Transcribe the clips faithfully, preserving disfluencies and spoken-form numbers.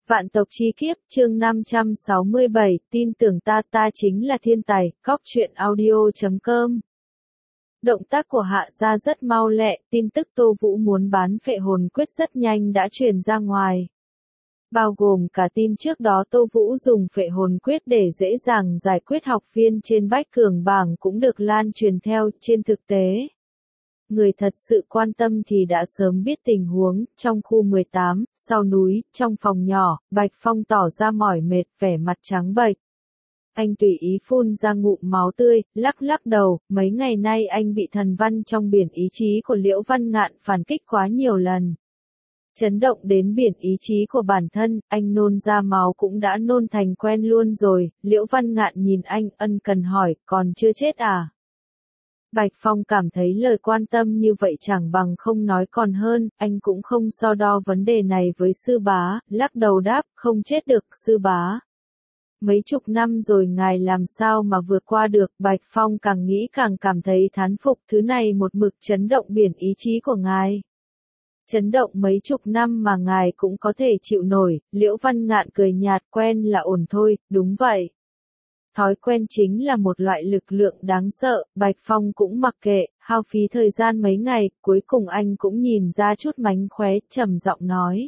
Vạn tộc chi kiếp, chương năm trăm sáu mươi bảy, tin tưởng ta ta chính là thiên tài, góc truyện audio chấm com. Động tác của Hạ gia rất mau lẹ, tin tức Tô Vũ muốn bán phệ hồn quyết rất nhanh đã truyền ra ngoài. Bao gồm cả tin trước đó Tô Vũ dùng phệ hồn quyết để dễ dàng giải quyết học viên trên bách cường bảng cũng được lan truyền theo. Trên thực tế, người thật sự quan tâm thì đã sớm biết tình huống. Trong khu mười tám, sau núi, trong phòng nhỏ, Bạch Phong tỏ ra mỏi mệt, vẻ mặt trắng bệch. Anh tùy ý phun ra ngụm máu tươi, lắc lắc đầu, mấy ngày nay anh bị thần văn trong biển ý chí của Liễu Văn Ngạn phản kích quá nhiều lần. Chấn động đến biển ý chí của bản thân, anh nôn ra máu cũng đã nôn thành quen luôn rồi. Liễu Văn Ngạn nhìn anh, ân cần hỏi, còn chưa chết à? Bạch Phong cảm thấy lời quan tâm như vậy chẳng bằng không nói còn hơn, anh cũng không so đo vấn đề này với sư bá, lắc đầu đáp, không chết được, sư bá. Mấy chục năm rồi ngài làm sao mà vượt qua được. Bạch Phong càng nghĩ càng cảm thấy thán phục, thứ này một mực chấn động biển ý chí của ngài. Chấn động mấy chục năm mà ngài cũng có thể chịu nổi. Liễu Văn Ngạn cười nhạt, quen là ổn thôi, đúng vậy. Thói quen chính là một loại lực lượng đáng sợ. Bạch Phong cũng mặc kệ, hao phí thời gian mấy ngày, cuối cùng anh cũng nhìn ra chút mánh khóe, trầm giọng nói.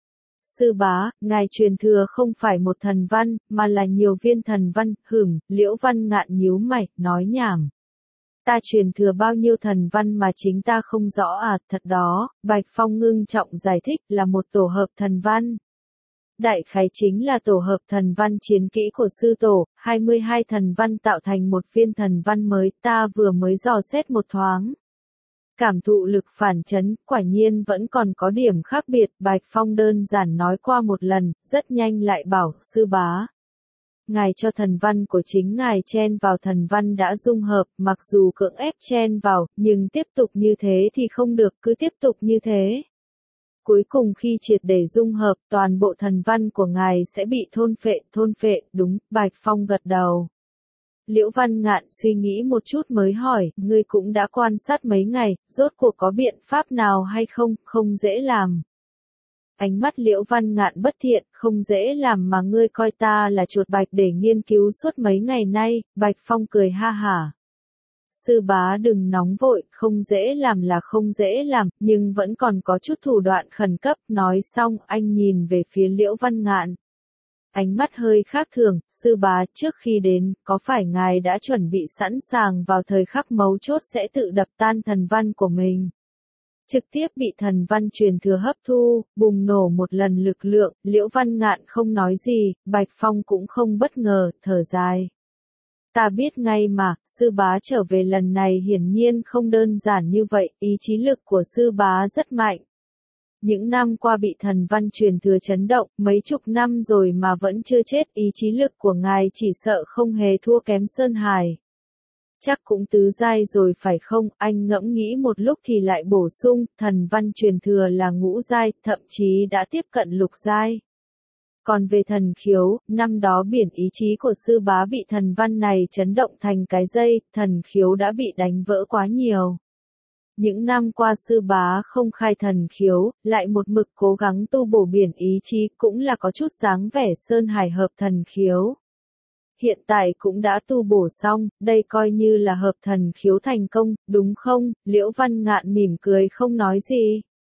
Sư bá, ngài truyền thừa không phải một thần văn, mà là nhiều viên thần văn. Hửm, Liễu Văn Ngạn nhíu mày, nói nhảm. Ta truyền thừa bao nhiêu thần văn mà chính ta không rõ à? Thật đó, Bạch Phong ngưng trọng giải thích, là một tổ hợp thần văn. Đại khái chính là tổ hợp thần văn chiến kỹ của sư tổ, hai mươi hai thần văn tạo thành một viên thần văn mới, ta vừa mới dò xét một thoáng. Cảm thụ lực phản chấn, quả nhiên vẫn còn có điểm khác biệt. Bạch Phong đơn giản nói qua một lần, rất nhanh lại bảo, sư bá. Ngài cho thần văn của chính ngài chen vào thần văn đã dung hợp, mặc dù cưỡng ép chen vào, nhưng tiếp tục như thế thì không được, cứ tiếp tục như thế. Cuối cùng khi triệt để dung hợp, toàn bộ thần văn của ngài sẽ bị thôn phệ, thôn phệ, đúng. Bạch Phong gật đầu. Liễu Văn Ngạn suy nghĩ một chút mới hỏi, ngươi cũng đã quan sát mấy ngày, rốt cuộc có biện pháp nào hay không? Không dễ làm. Ánh mắt Liễu Văn Ngạn bất thiện, không dễ làm mà ngươi coi ta là chuột bạch để nghiên cứu suốt mấy ngày nay. Bạch Phong cười ha hả. Sư bá đừng nóng vội, không dễ làm là không dễ làm, nhưng vẫn còn có chút thủ đoạn khẩn cấp. Nói xong, anh nhìn về phía Liễu Văn Ngạn. Ánh mắt hơi khác thường, sư bá, trước khi đến, có phải ngài đã chuẩn bị sẵn sàng vào thời khắc mấu chốt sẽ tự đập tan thần văn của mình? Trực tiếp bị thần văn truyền thừa hấp thu, bùng nổ một lần lực lượng. Liễu Văn Ngạn không nói gì, Bạch Phong cũng không bất ngờ, thở dài. Ta biết ngay mà, sư bá trở về lần này hiển nhiên không đơn giản như vậy, ý chí lực của sư bá rất mạnh. Những năm qua bị thần văn truyền thừa chấn động, mấy chục năm rồi mà vẫn chưa chết, ý chí lực của ngài chỉ sợ không hề thua kém Sơn Hải. Chắc cũng tứ giai rồi phải không? Anh ngẫm nghĩ một lúc thì lại bổ sung, thần văn truyền thừa là ngũ giai, thậm chí đã tiếp cận lục giai. Còn về thần khiếu, năm đó biển ý chí của sư bá bị thần văn này chấn động thành cái dây, thần khiếu đã bị đánh vỡ quá nhiều. Những năm qua sư bá không khai thần khiếu, lại một mực cố gắng tu bổ biển ý chí, cũng là có chút dáng vẻ Sơn Hải hợp thần khiếu. Hiện tại cũng đã tu bổ xong, đây coi như là hợp thần khiếu thành công, đúng không? Liễu Văn Ngạn mỉm cười không nói gì.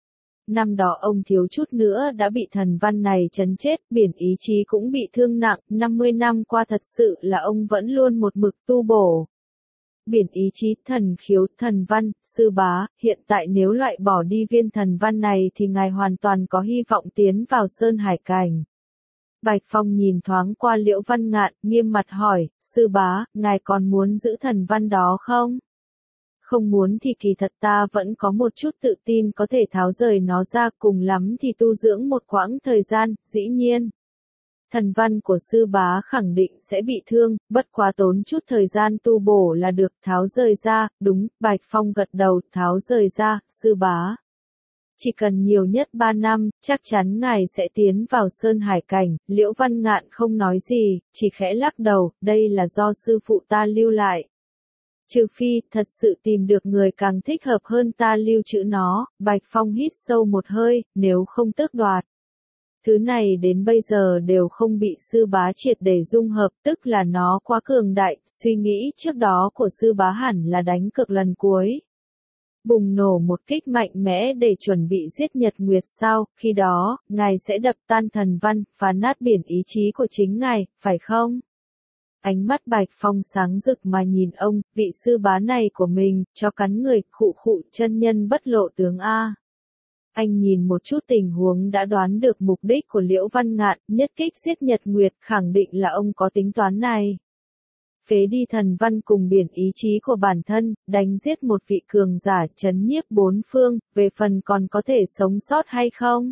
Năm đó ông thiếu chút nữa đã bị thần văn này chấn chết, biển ý chí cũng bị thương nặng, năm mươi năm qua thật sự là ông vẫn luôn một mực tu bổ. Biển ý chí, thần khiếu, thần văn, sư bá, hiện tại nếu loại bỏ đi viên thần văn này thì ngài hoàn toàn có hy vọng tiến vào Sơn Hải cảnh. Bạch Phong nhìn thoáng qua Liễu Văn Ngạn, nghiêm mặt hỏi, sư bá, ngài còn muốn giữ thần văn đó không? Không muốn thì kỳ thật ta vẫn có một chút tự tin có thể tháo rời nó ra, cùng lắm thì tu dưỡng một quãng thời gian, dĩ nhiên. Thần văn của sư bá khẳng định sẽ bị thương, bất quá tốn chút thời gian tu bổ là được. Tháo rời ra, đúng. Bạch Phong gật đầu, tháo rời ra, sư bá. Chỉ cần nhiều nhất ba năm, chắc chắn ngài sẽ tiến vào Sơn Hải cảnh. Liễu Văn Ngạn không nói gì, chỉ khẽ lắc đầu, đây là do sư phụ ta lưu lại. Trừ phi, thật sự tìm được người càng thích hợp hơn ta lưu trữ nó. Bạch Phong hít sâu một hơi, nếu không tước đoạt. Thứ này đến bây giờ đều không bị sư bá triệt để dung hợp, tức là nó quá cường đại, suy nghĩ trước đó của sư bá hẳn là đánh cược lần cuối. Bùng nổ một kích mạnh mẽ để chuẩn bị giết Nhật Nguyệt sao, khi đó, ngài sẽ đập tan thần văn, phá nát biển ý chí của chính ngài, phải không? Ánh mắt Bạch Phong sáng rực mà nhìn ông, vị sư bá này của mình, cho cắn người, khụ khụ, chân nhân bất lộ tướng A. Anh nhìn một chút tình huống đã đoán được mục đích của Liễu Văn Ngạn, nhất kích giết Nhật Nguyệt, khẳng định là ông có tính toán này. Phế đi thần văn cùng biển ý chí của bản thân, đánh giết một vị cường giả chấn nhiếp bốn phương, về phần còn có thể sống sót hay không?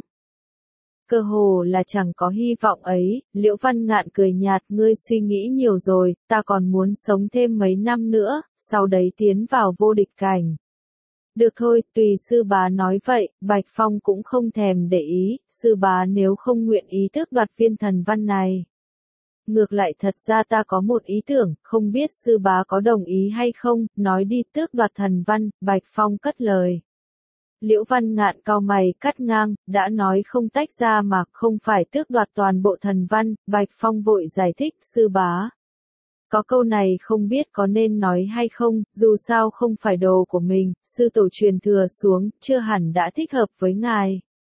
Cơ hồ là chẳng có hy vọng ấy, Liễu Văn Ngạn cười nhạt, ngươi suy nghĩ nhiều rồi, ta còn muốn sống thêm mấy năm nữa, sau đấy tiến vào vô địch cảnh. Được thôi, tùy sư bá nói vậy, Bạch Phong cũng không thèm để ý, sư bá nếu không nguyện ý tước đoạt viên thần văn này. Ngược lại thật ra ta có một ý tưởng, không biết sư bá có đồng ý hay không, nói đi tước đoạt thần văn, Bạch Phong cất lời. Liễu Văn Ngạn cau mày cắt ngang, đã nói không tách ra mà không phải tước đoạt toàn bộ thần văn, Bạch Phong vội giải thích, sư bá. Có câu này không biết có nên nói hay không, dù sao không phải đồ của mình, sư tổ truyền thừa xuống, chưa hẳn đã thích hợp với ngài.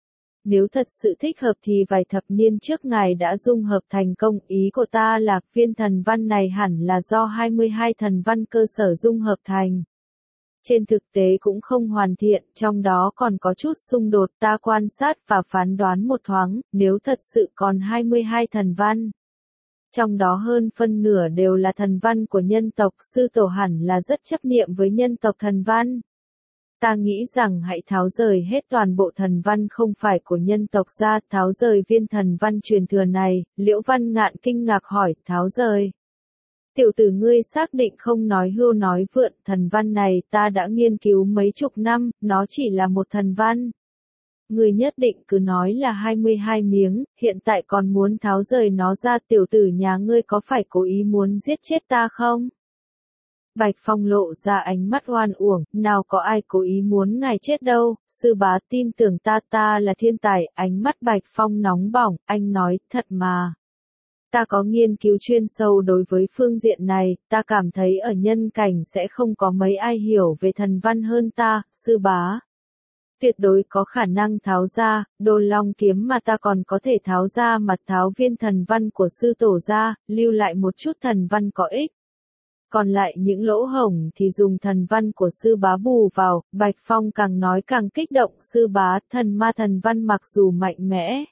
Nếu thật sự thích hợp thì vài thập niên trước ngài đã dung hợp thành công, ý của ta là viên thần văn này hẳn là do hai mươi hai thần văn cơ sở dung hợp thành. Trên thực tế cũng không hoàn thiện, trong đó còn có chút xung đột, ta quan sát và phán đoán một thoáng, nếu thật sự còn hai mươi hai thần văn. Trong đó hơn phân nửa đều là thần văn của nhân tộc, sư tổ hẳn là rất chấp niệm với nhân tộc thần văn. Ta nghĩ rằng hãy tháo rời hết toàn bộ thần văn không phải của nhân tộc ra, tháo rời viên thần văn truyền thừa này, Liễu Văn Ngạn kinh ngạc hỏi, tháo rời. Tiểu tử ngươi xác định không nói hưu nói vượn, thần văn này ta đã nghiên cứu mấy chục năm, nó chỉ là một thần văn. Ngươi nhất định cứ nói là hai mươi hai miếng, hiện tại còn muốn tháo rời nó ra, tiểu tử nhà ngươi có phải cố ý muốn giết chết ta không? Bạch Phong lộ ra ánh mắt oan uổng, nào có ai cố ý muốn ngài chết đâu, sư bá tin tưởng ta, ta là thiên tài, ánh mắt Bạch Phong nóng bỏng, anh nói, thật mà. Ta có nghiên cứu chuyên sâu đối với phương diện này, ta cảm thấy ở nhân cảnh sẽ không có mấy ai hiểu về thần văn hơn ta, sư bá. Tuyệt đối có khả năng tháo ra, đồ long kiếm mà ta còn có thể tháo ra mà tháo viên thần văn của sư tổ ra, lưu lại một chút thần văn có ích. Còn lại những lỗ hổng thì dùng thần văn của sư bá bù vào, Bạch Phong càng nói càng kích động, sư bá, thần ma thần văn mặc dù mạnh mẽ.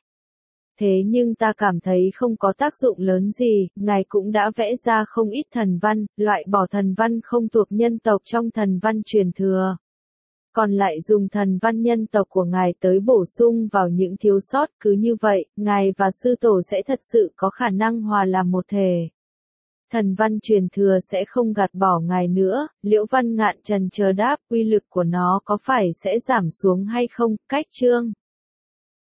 Thế nhưng ta cảm thấy không có tác dụng lớn gì, ngài cũng đã vẽ ra không ít thần văn, loại bỏ thần văn không thuộc nhân tộc trong thần văn truyền thừa. Còn lại dùng thần văn nhân tộc của ngài tới bổ sung vào những thiếu sót, cứ như vậy, ngài và sư tổ sẽ thật sự có khả năng hòa làm một thể. Thần văn truyền thừa sẽ không gạt bỏ ngài nữa, Liễu Văn Ngạn trần chờ đáp, uy lực của nó có phải sẽ giảm xuống hay không, cách chương.